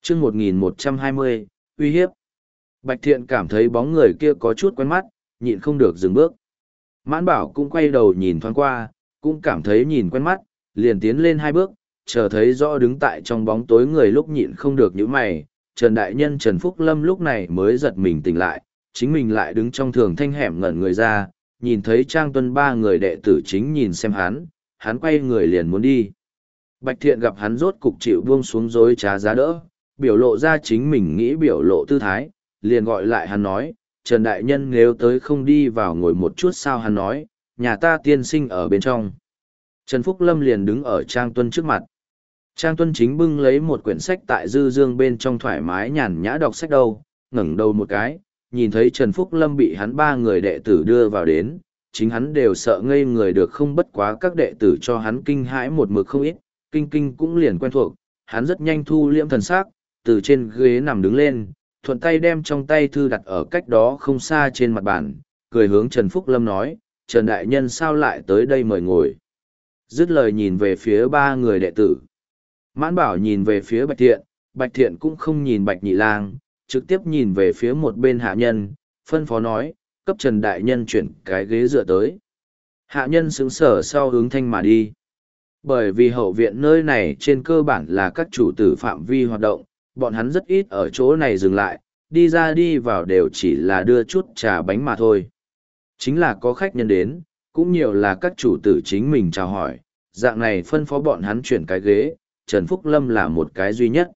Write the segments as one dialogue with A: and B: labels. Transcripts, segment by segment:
A: chương 1120, uy hiếp. Bạch Thiện cảm thấy bóng người kia có chút quen mắt, nhịn không được dừng bước. Mãn Bảo cũng quay đầu nhìn thoáng qua, cũng cảm thấy nhìn quen mắt, liền tiến lên 2 bước, chờ thấy rõ đứng tại trong bóng tối người lúc nhịn không được nhíu mày. Trần Đại Nhân Trần Phúc Lâm lúc này mới giật mình tỉnh lại, chính mình lại đứng trong thường thanh hẻm ngẩn người ra, nhìn thấy Trang Tuân 3 người đệ tử chính nhìn xem hắn quay người liền muốn đi. Bạch Thiện gặp hắn rốt cục chịu buông xuống dối trá giá đỡ, biểu lộ ra chính mình nghĩ biểu lộ tư thái, liền gọi lại hắn nói, Trần Đại Nhân nếu tới không đi vào ngồi một chút sao. Hắn nói, nhà ta tiên sinh ở bên trong. Trần Phúc Lâm liền đứng ở Trang Tuân trước mặt. Trang Tuân chính bưng lấy một quyển sách tại dư dương bên trong thoải mái nhàn nhã đọc sách đâu, ngẩng đầu một cái, nhìn thấy Trần Phúc Lâm bị hắn 3 người đệ tử đưa vào đến, chính hắn đều sợ ngây người được không, bất quá các đệ tử cho hắn kinh hãi một mực không ít, kinh cũng liền quen thuộc, hắn rất nhanh thu liễm thần sắc, từ trên ghế nằm đứng lên, thuận tay đem trong tay thư đặt ở cách đó không xa trên mặt bàn, cười hướng Trần Phúc Lâm nói, Trần Đại Nhân sao lại tới đây mời ngồi. Dứt lời nhìn về phía 3 người đệ tử. Mãn Bảo nhìn về phía Bạch Thiện cũng không nhìn Bạch Nhị Lang, trực tiếp nhìn về phía một bên hạ nhân, phân phó nói, cấp Trần Đại Nhân chuyển cái ghế dựa tới. Hạ nhân sững sờ sau hướng thanh mà đi. Bởi vì hậu viện nơi này trên cơ bản là các chủ tử phạm vi hoạt động, bọn hắn rất ít ở chỗ này dừng lại, đi ra đi vào đều chỉ là đưa chút trà bánh mà thôi. Chính là có khách nhân đến, cũng nhiều là các chủ tử chính mình chào hỏi, dạng này phân phó bọn hắn chuyển cái ghế, Trần Phúc Lâm là một cái duy nhất.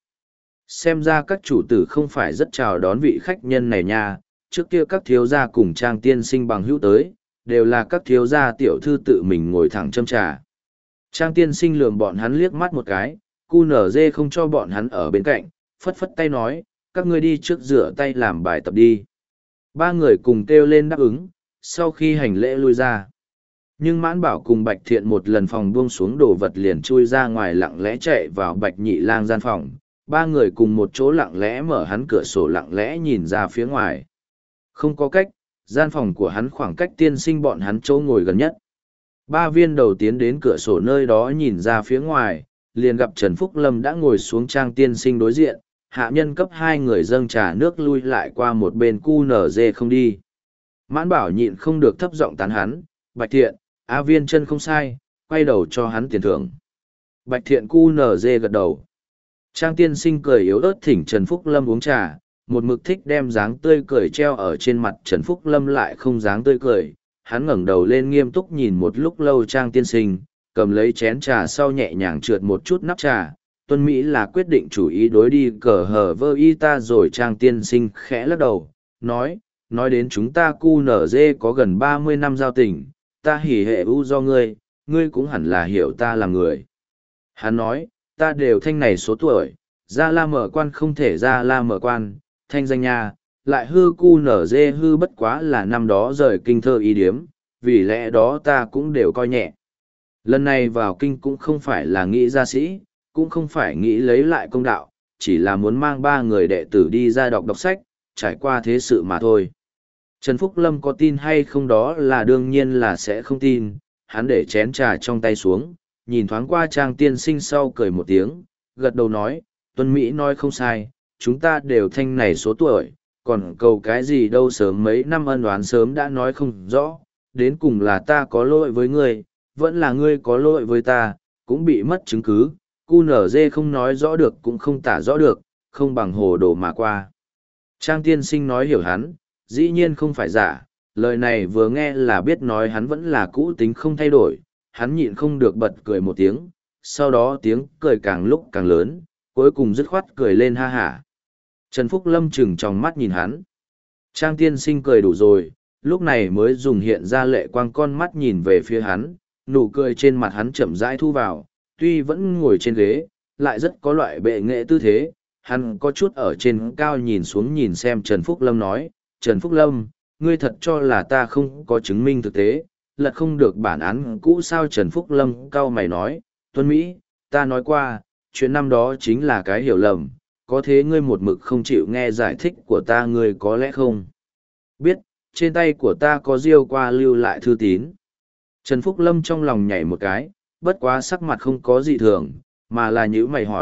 A: Xem ra các chủ tử không phải rất chào đón vị khách nhân này nha, trước kia các thiếu gia cùng Trang tiên sinh bằng hữu tới, đều là các thiếu gia tiểu thư tự mình ngồi thẳng châm trà. Trang tiên sinh lườm bọn hắn liếc mắt một cái, cu nở dê không cho bọn hắn ở bên cạnh, phất phất tay nói, các ngươi đi trước rửa tay làm bài tập đi. 3 người cùng kêu lên đáp ứng, sau khi hành lễ lui ra. Nhưng Mãn Bảo cùng Bạch Thiện một lần phòng buông xuống đồ vật liền chui ra ngoài lặng lẽ chạy vào Bạch Nhị Lang gian phòng. 3 người cùng một chỗ lặng lẽ mở hắn cửa sổ lặng lẽ nhìn ra phía ngoài. Không có cách, gian phòng của hắn khoảng cách tiên sinh bọn hắn chỗ ngồi gần nhất. 3 viên đầu tiến đến cửa sổ nơi đó nhìn ra phía ngoài, liền gặp Trần Phúc Lâm đã ngồi xuống Trang tiên sinh đối diện, hạ nhân cấp 2 người dâng trà nước lui lại qua một bên cu nở dê không đi. Mãn Bảo nhịn không được thấp giọng tán hắn, Bạch Thiện, A Viên chân không sai, quay đầu cho hắn tiền thưởng. Bạch Thiện cu nở dê gật đầu. Trang tiên sinh cười yếu ớt thỉnh Trần Phúc Lâm uống trà, một mực thích đem dáng tươi cười treo ở trên mặt Trần Phúc Lâm lại không dáng tươi cười. Hắn ngẩng đầu lên nghiêm túc nhìn một lúc lâu Trang tiên sinh, cầm lấy chén trà sau nhẹ nhàng trượt một chút nắp trà. Tuân Mỹ là quyết định chủ ý đối đi cờ hờ vơ y ta rồi. Trang tiên sinh khẽ lắc đầu, nói đến chúng ta cu nở dê có gần 30 năm giao tình, ta hỉ hệ u do ngươi cũng hẳn là hiểu ta là người. Hắn nói, ta đều thanh này số tuổi, ra la mở quan không thể ra la mở quan, thanh danh nha, lại hư cu nở dê hư bất quá là năm đó rời kinh thơ ý điếm, vì lẽ đó ta cũng đều coi nhẹ. Lần này vào kinh cũng không phải là nghĩ gia sĩ, cũng không phải nghĩ lấy lại công đạo, chỉ là muốn mang 3 người đệ tử đi ra đọc sách, trải qua thế sự mà thôi. Trần Phúc Lâm có tin hay không đó là đương nhiên là sẽ không tin, hắn để chén trà trong tay xuống, nhìn thoáng qua Trang tiên sinh sau cười một tiếng, gật đầu nói, Tuân Mỹ nói không sai, chúng ta đều thanh này số tuổi, còn cầu cái gì đâu, sớm mấy năm ân oán sớm đã nói không rõ, đến cùng là ta có lỗi với ngươi, vẫn là ngươi có lỗi với ta, cũng bị mất chứng cứ, cu nở dê không nói rõ được cũng không tả rõ được, không bằng hồ đồ mà qua. Trang tiên sinh nói hiểu hắn, dĩ nhiên không phải giả, lời này vừa nghe là biết nói hắn vẫn là cũ tính không thay đổi, hắn nhịn không được bật cười một tiếng, sau đó tiếng cười càng lúc càng lớn, cuối cùng dứt khoát cười lên ha hả. Trần Phúc Lâm chừng trong mắt nhìn hắn. Trang tiên sinh cười đủ rồi, lúc này mới dùng hiện ra lệ quang con mắt nhìn về phía hắn, nụ cười trên mặt hắn chậm rãi thu vào, tuy vẫn ngồi trên ghế, lại rất có loại bệ nghệ tư thế. Hắn có chút ở trên cao nhìn xuống nhìn xem Trần Phúc Lâm nói, Trần Phúc Lâm, ngươi thật cho là ta không có chứng minh thực tế, lật không được bản án cũ sao? Trần Phúc Lâm cau mày nói, Tuân Mỹ, ta nói qua, chuyện năm đó chính là cái hiểu lầm, có thế ngươi một mực không chịu nghe giải thích của ta, ngươi có lẽ không biết, trên tay của ta có diêu qua lưu lại thư tín. Trần Phúc Lâm trong lòng nhảy một cái, bất quá sắc mặt không có gì thường, mà là nhữ mày hỏi,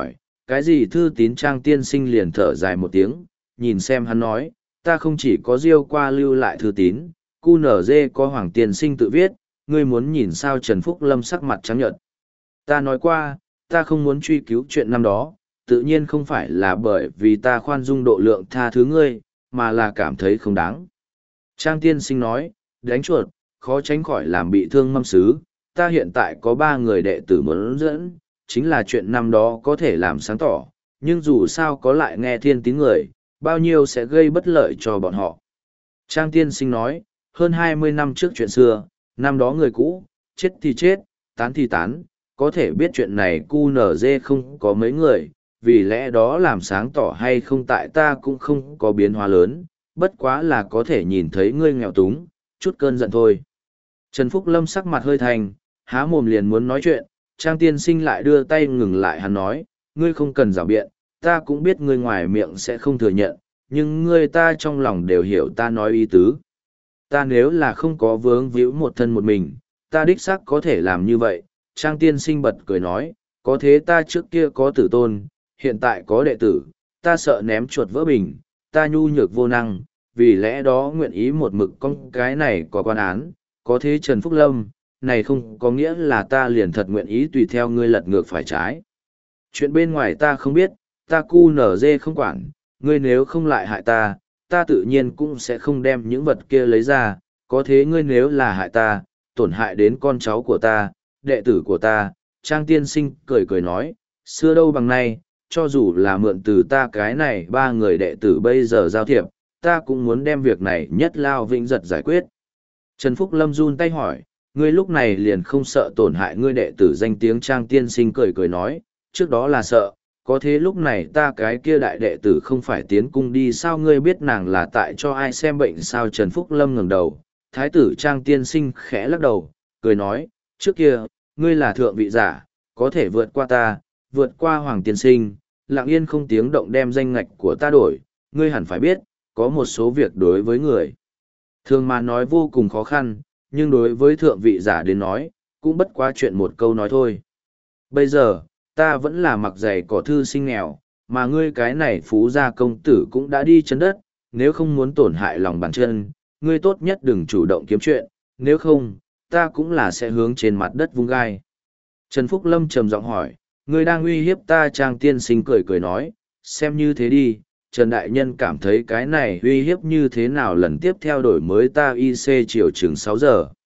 A: Cái gì thư tín Trang tiên sinh liền thở dài một tiếng, nhìn xem hắn nói, ta không chỉ có diêu qua lưu lại thư tín, QNZ có Hoàng tiên sinh tự viết, ngươi muốn nhìn sao Trần Phúc Lâm sắc mặt trắng nhợt. Ta nói qua, ta không muốn truy cứu chuyện năm đó, tự nhiên không phải là bởi vì ta khoan dung độ lượng tha thứ ngươi, mà là cảm thấy không đáng. Trang tiên sinh nói, đánh chuột, khó tránh khỏi làm bị thương mâm sứ, ta hiện tại có 3 người đệ tử muốn dẫn, chính là chuyện năm đó có thể làm sáng tỏ, nhưng dù sao có lại nghe thiên tín người, bao nhiêu sẽ gây bất lợi cho bọn họ. Trang tiên sinh nói, hơn 20 năm trước chuyện xưa, năm đó người cũ, chết thì chết, tán thì tán, có thể biết chuyện này QNZ không có mấy người, vì lẽ đó làm sáng tỏ hay không tại ta cũng không có biến hóa lớn, bất quá là có thể nhìn thấy ngươi nghèo túng, chút cơn giận thôi. Trần Phúc Lâm sắc mặt hơi thành, há mồm liền muốn nói chuyện, Trang tiên sinh lại đưa tay ngừng lại hắn nói, ngươi không cần rào biện, ta cũng biết ngươi ngoài miệng sẽ không thừa nhận, nhưng ngươi ta trong lòng đều hiểu ta nói ý tứ. Ta nếu là không có vướng víu một thân một mình, ta đích xác có thể làm như vậy. Trang tiên sinh bật cười nói, có thế ta trước kia có tử tôn, hiện tại có đệ tử, ta sợ ném chuột vỡ bình, ta nhu nhược vô năng, vì lẽ đó nguyện ý một mực con cái này có quan án, có thế Trần Phúc Lâm, này không có nghĩa là ta liền thật nguyện ý tùy theo ngươi lật ngược phải trái. Chuyện bên ngoài ta không biết, ta QNZ không quản, ngươi nếu không lại hại ta, ta tự nhiên cũng sẽ không đem những vật kia lấy ra, có thế ngươi nếu là hại ta, tổn hại đến con cháu của ta, đệ tử của ta, Trang tiên sinh cười cười nói, xưa đâu bằng nay, cho dù là mượn từ ta cái này 3 người đệ tử bây giờ giao thiệp, ta cũng muốn đem việc này nhất lao vĩnh giật giải quyết. Trần Phúc Lâm run tay hỏi, ngươi lúc này liền không sợ tổn hại ngươi đệ tử danh tiếng. Trang tiên sinh cười cười nói, trước đó là sợ, có thế lúc này ta cái kia đại đệ tử không phải tiến cung đi sao ngươi biết nàng là tại cho ai xem bệnh sao. Trần Phúc Lâm ngẩng đầu, thái tử Trang tiên sinh khẽ lắc đầu, cười nói, trước kia, ngươi là thượng vị giả, có thể vượt qua ta, vượt qua Hoàng tiên sinh, lặng yên không tiếng động đem danh ngạch của ta đổi, ngươi hẳn phải biết, có một số việc đối với người thường mà nói vô cùng khó khăn, nhưng đối với thượng vị giả đến nói, cũng bất quá chuyện một câu nói thôi. Bây giờ, ta vẫn là mặc giày cỏ thư sinh nghèo, mà ngươi cái này phú gia công tử cũng đã đi chân đất, nếu không muốn tổn hại lòng bàn chân, ngươi tốt nhất đừng chủ động kiếm chuyện, nếu không, ta cũng là sẽ hướng trên mặt đất vung gai. Trần Phúc Lâm trầm giọng hỏi, ngươi đang uy hiếp ta? Trang tiên sinh cười cười nói, xem như thế đi, Trần Đại Nhân cảm thấy cái này uy hiếp như thế nào lần tiếp theo đổi mới ta IC chiều chừng 6 giờ.